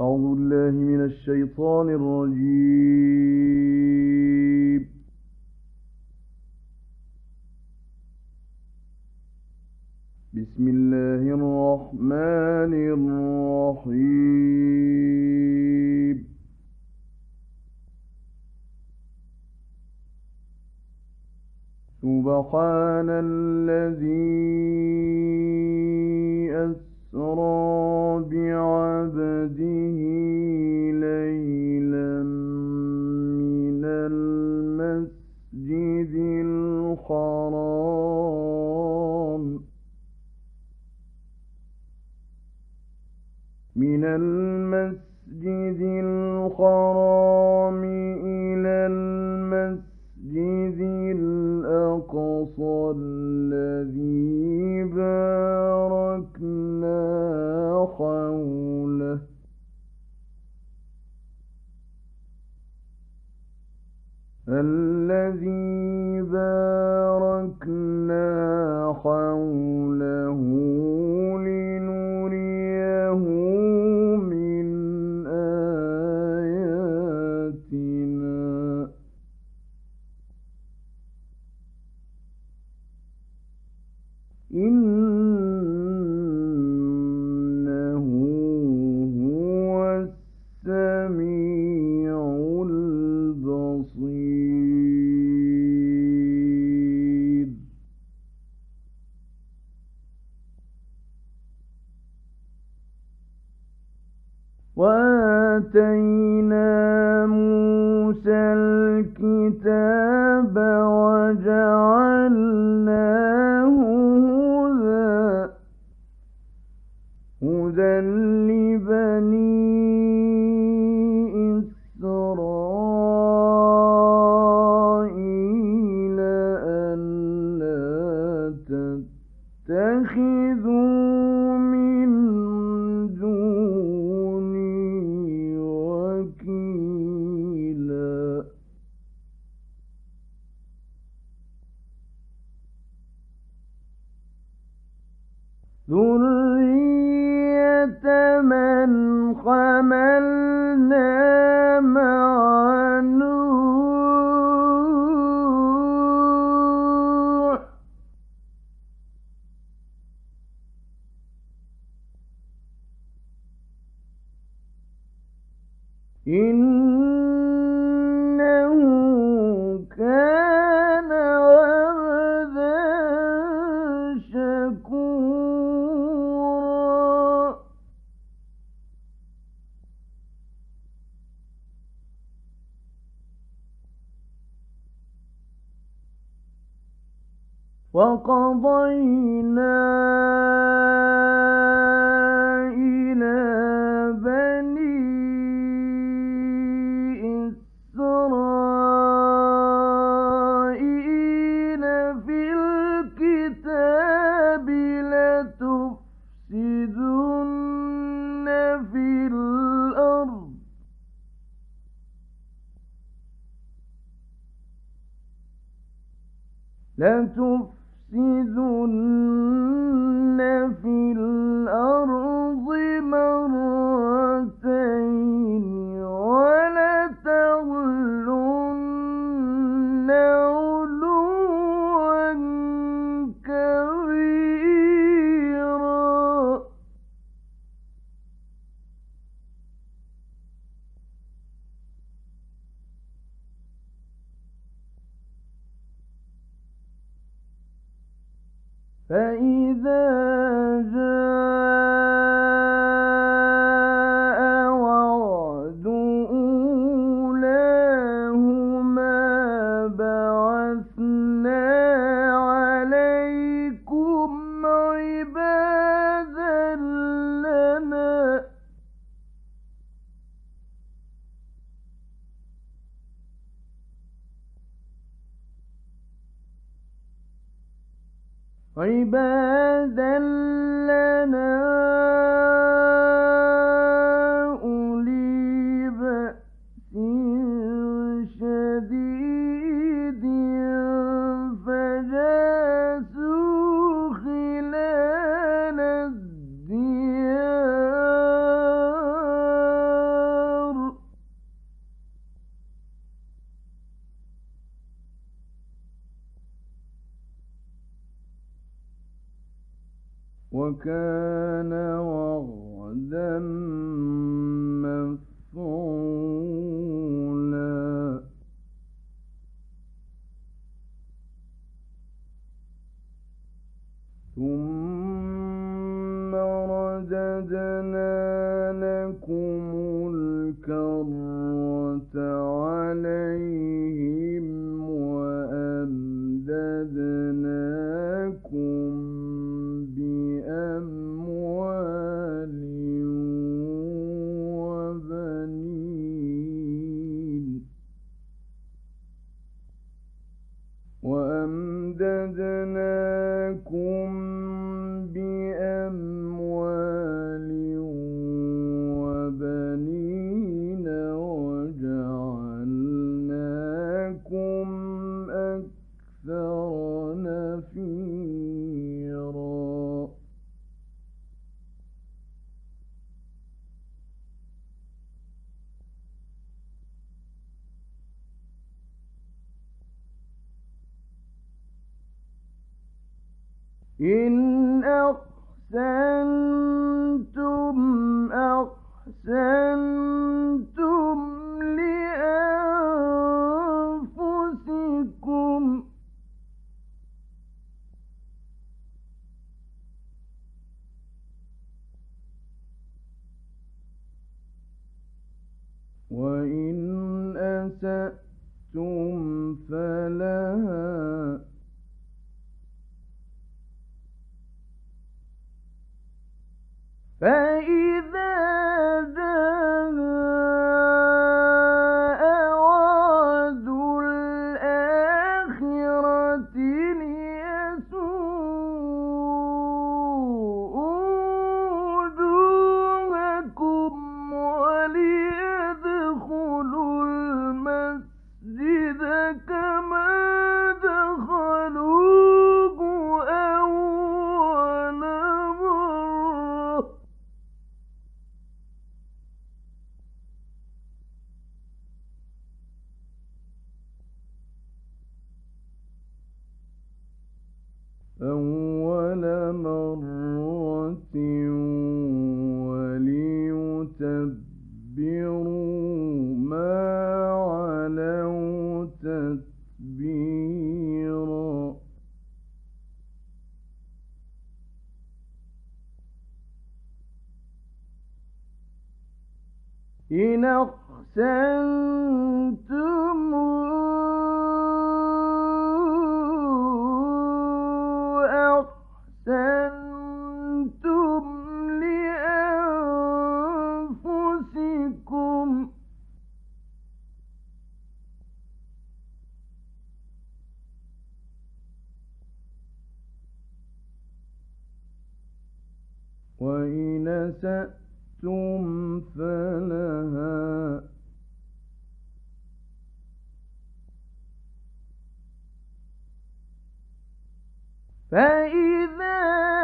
أعوذ بالله من الشيطان الرجيم. بسم الله الرحمن الرحيم. سبحان الذي أسرى بعبده ليلا من المسجد الحرام إلى المسجد الأقصى الذي باركنا حوله لنريه من آياتنا إنه هو السميع البصير. وآتينا موسى الكتاب وجعلناه هدى لبني إسرائيل ألا تتخذوا من دوني وكيلا. ذرية من حملنا مع نوح إنه كان وعدا شكورا. وقضينا إلى بني إسرائيل في الكتاب لتفسدن في الأرض مرتين ولتعلن علوا كبيرا. فإذا جاء وعد أولاهما بعثنا عليكم عبادا لنا أولي بأس شديد فجاسوا خلال الديار وكان وعدا مفعولا ثم رددنا لكم الكرة عليهم وأمددناكم بأموال وبنين وجعلناكم أكثر نفيرا إن أحسنتم أحسنتم لأنفسكم وإن أسأتم فلها فإذا جاء وعد الآخرة ليسوءوا وجوهكم وليدخلوا المسجد كما دخلوه أول مرة وليتبروا ما علوا تتبيرا إن أحسنتم أحسنتم لأنفسكم وإن أسأتم فلها فإذا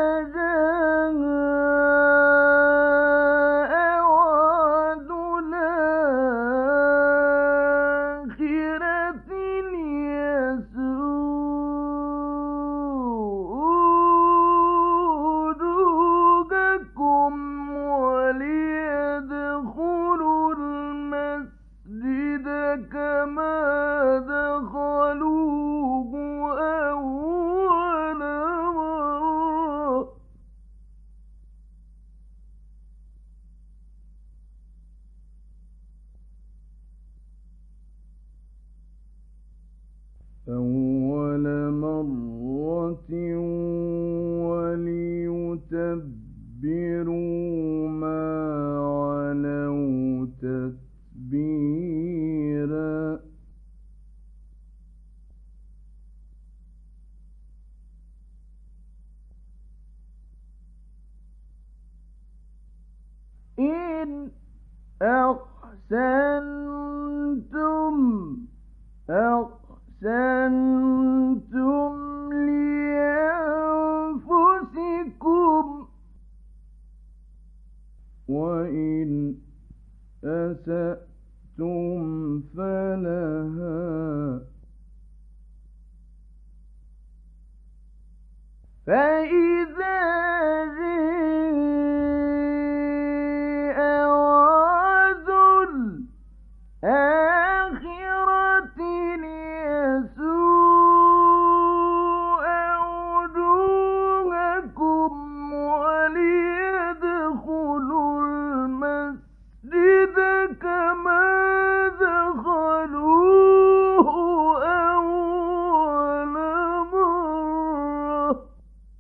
جاء وعد الآخرة ليسوءوا وجوهكم وليدخلوا المسجد كما دخلوه أول مرة وليتبروا ما علوا تتبيرا إن أحسنتم أحسنتم لأنفسكم وإن أسأتم فلها فإذا جاء وعد الآخرة ليسوء وجوهكم وليدخلوا المسجد كما دخلوه أول مرة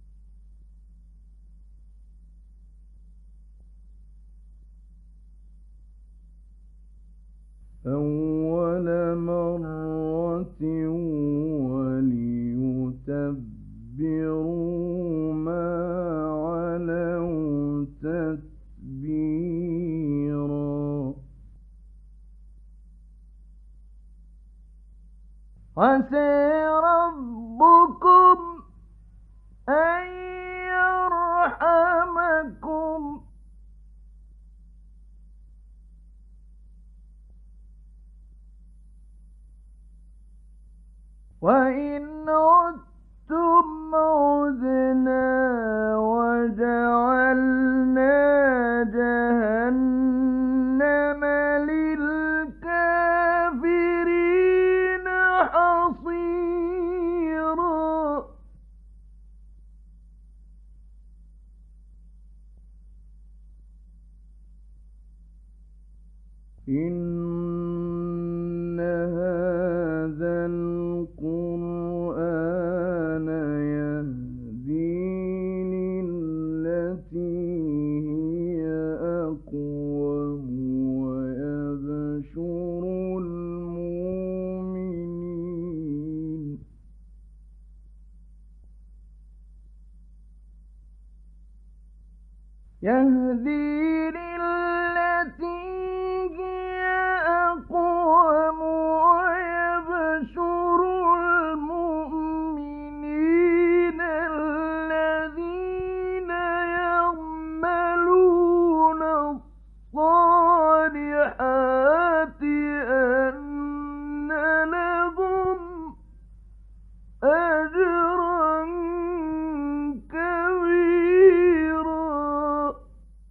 وليتبروا ما علوا تتبيرا عسى ربكم أن يرحمكم وإن عدتم عدنا وجعلنا جهنم للكافرين حصيرا إن هذا القرآن يهدي للتي هي أقوم ويبشر المؤمنين يهدي للتي هي أقوم ويبشر المؤمنين الذين يعملون الصالحات أن لهم أجرا كبيرا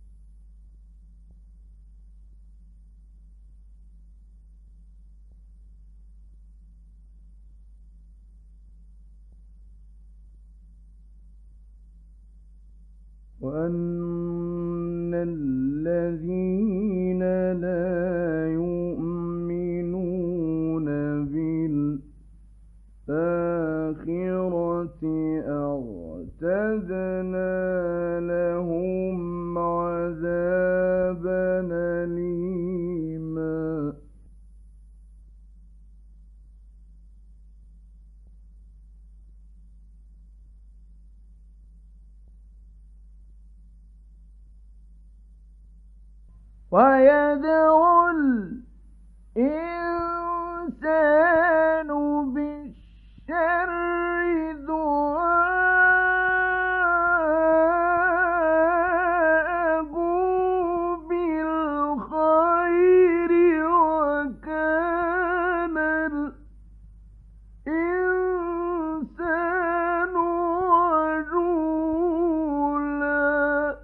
وأن الذين لا يؤمنون بالآخرة أعتدنا لهم عذابا أليما ويدعو الإنسان بالشر دعاءه بالخير وكان الإنسان عجولا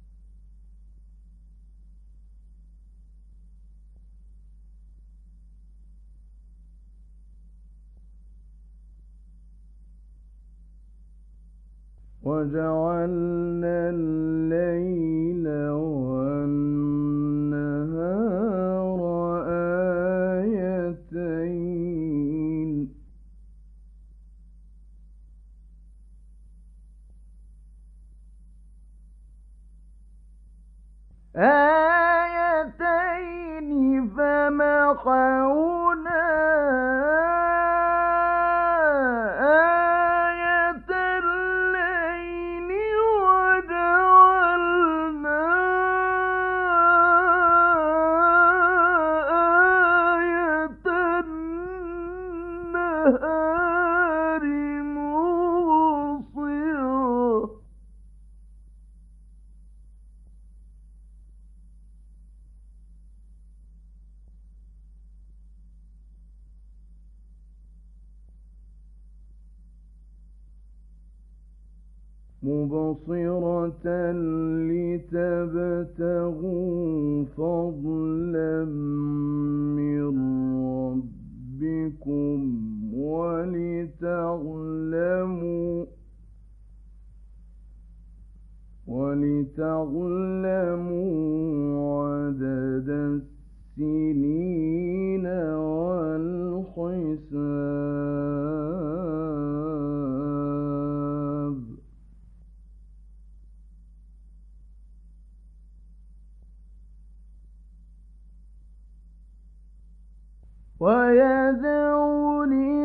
وجعلنا الليل والنهار آيتين فمحونا آية الليل وجعلنا آية النهار مبصرة مبصرة لتبتغوا فضلا من ربكم ولتعلموا عدد السنين والحساب. ويدعو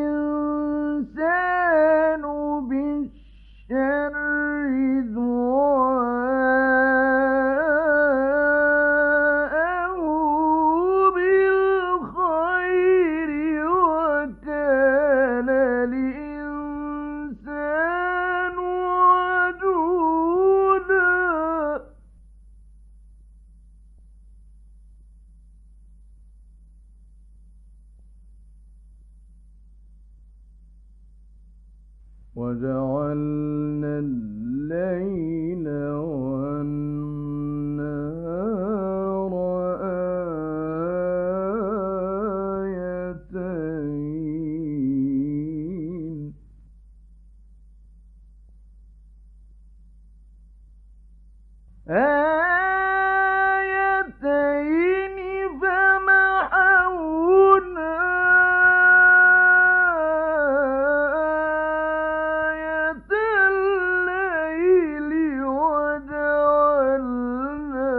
الإنسان بالشر دعاءه بالخير، وكان الإنسان عجولا. وجعلنا الليل والنهار آيتين. فمحونا الليل وجعلنا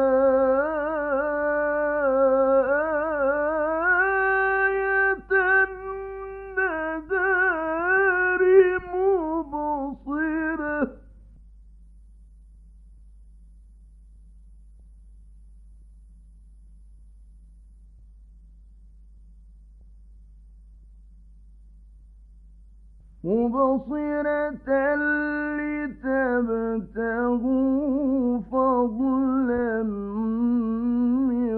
النهار مبصرة. لتبتغوا فضلا من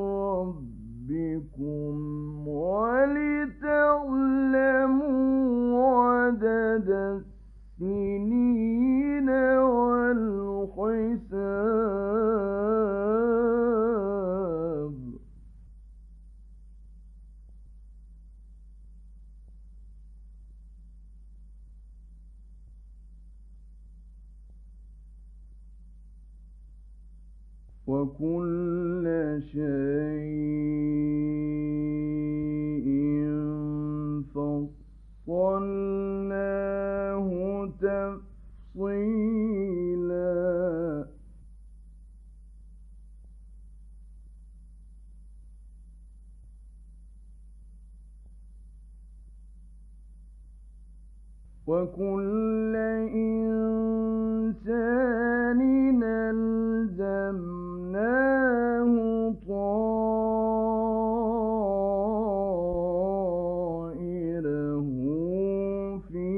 ربكم ولتعلموا عدد السنين والحساب. وكل شيء فصلناه تفصيلا. وكل إنسان ألزمناه طائره في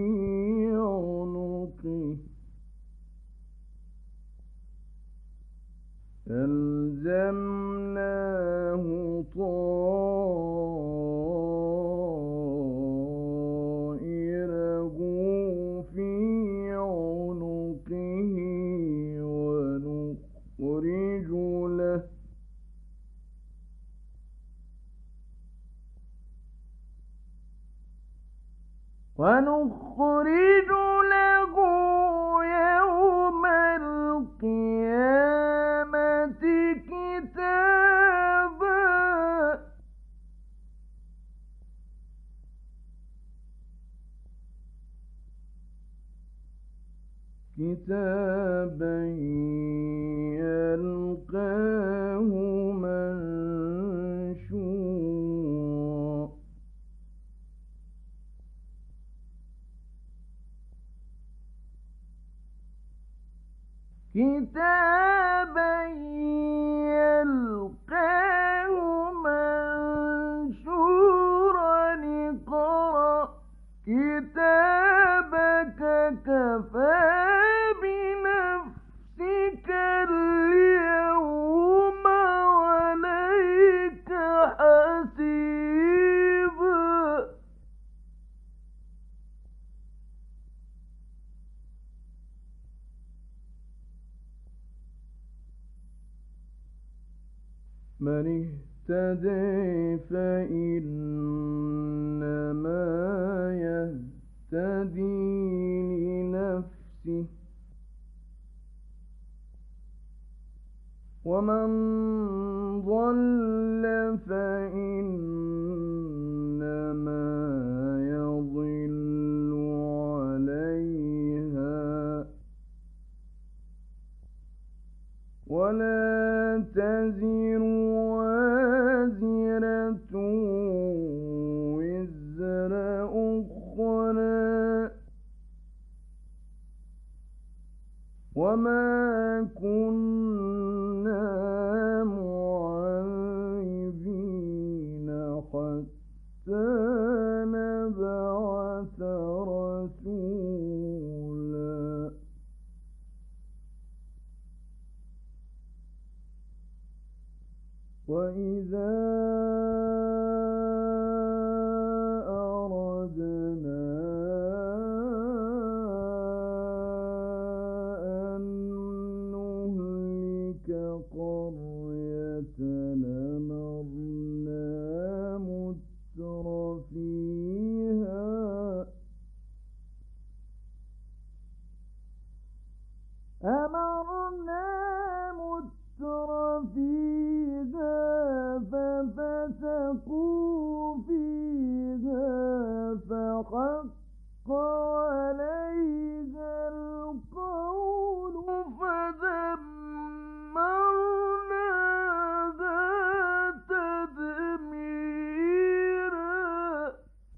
عنقه. ألزمناه طائره في عنقه ونخرج له يوم القيامة كتابا يلقاه منشورا. كتابا يلقاه منشورا. اقرأ كتابك كفى بنفسك اليوم عليك حسيبا. من اهتدي فإنما يهتدي لنفسه ومن ضل فإنما يضل عليها ولا تزر وازرة وزر أخرى وما كنا معذبين حتى نبعث رسولا وإذا أردنا أن نهلك قرية أمرنا متر فيها ففسقوا فيها فحق عليها القول فدمرناها تدميرا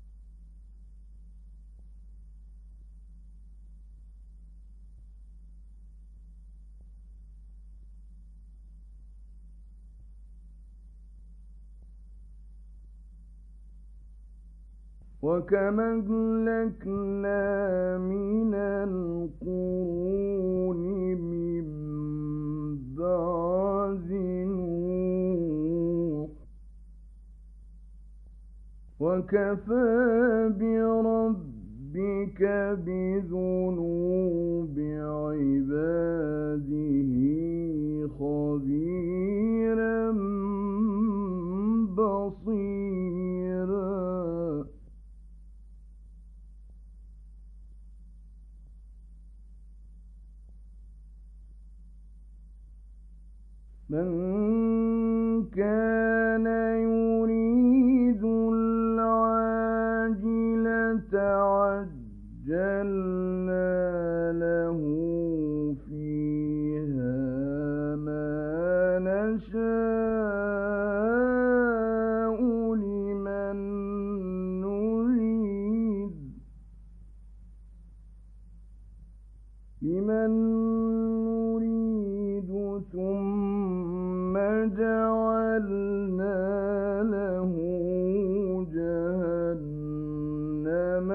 وكم أهلكنا من القرون من بعد نوح وكفى بربك بذنوب عباده خبيرا بصيرا من كان يريد العاجلة عجلنا له فيها ما نشاء لمن نريد ثم جعلنا له جهنم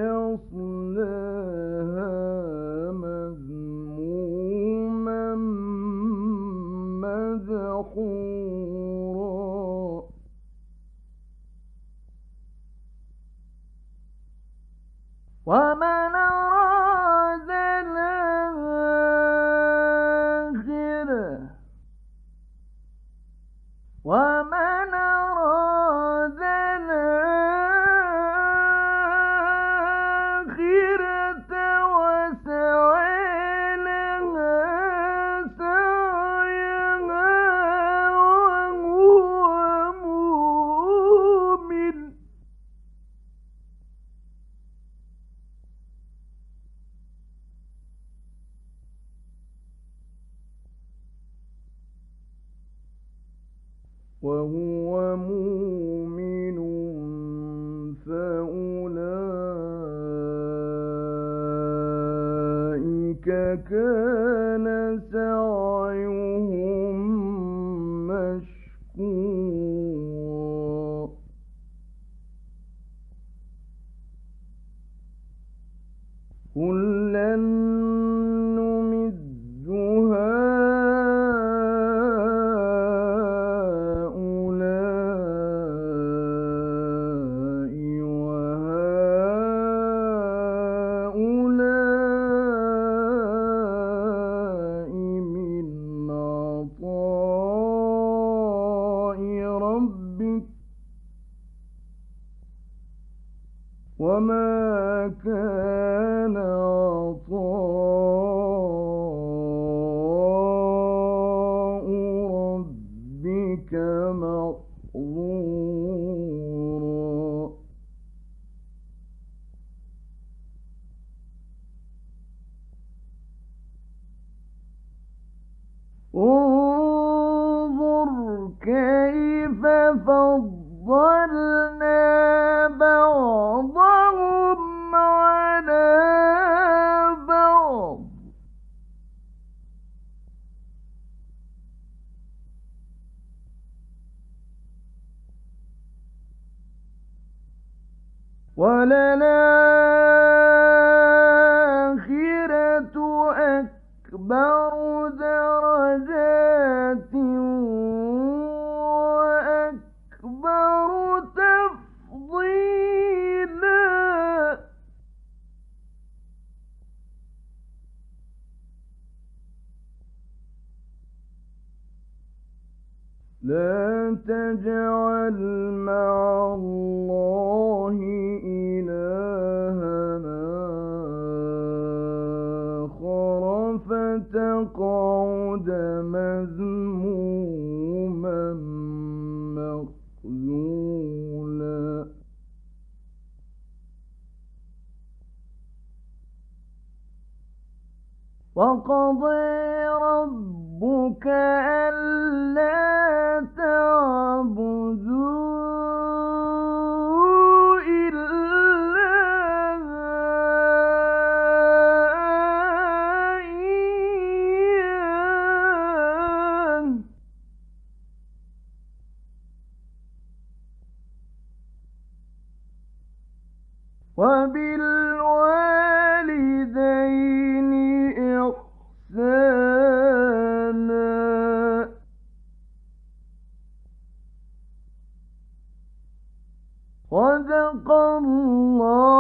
يصلاها مذموما مدحورا ومن أراد الآخرة وسعى لها سعيها وهو مؤمن فأولئك كان سعيهم مشكورا كلا نمد هؤلاء وما كان عطاء ربك محظورا انظر كيف فضلنا بعضهم على بعض وللآخرة أكبر درجات وأكبر تفضيلا لا تجعل مع الله إلهنا آخر فتقعد مذموما مخذولا وقضى ربك ألا تعبدوا إلا إياه وبالوالدين إحسانا صدق الله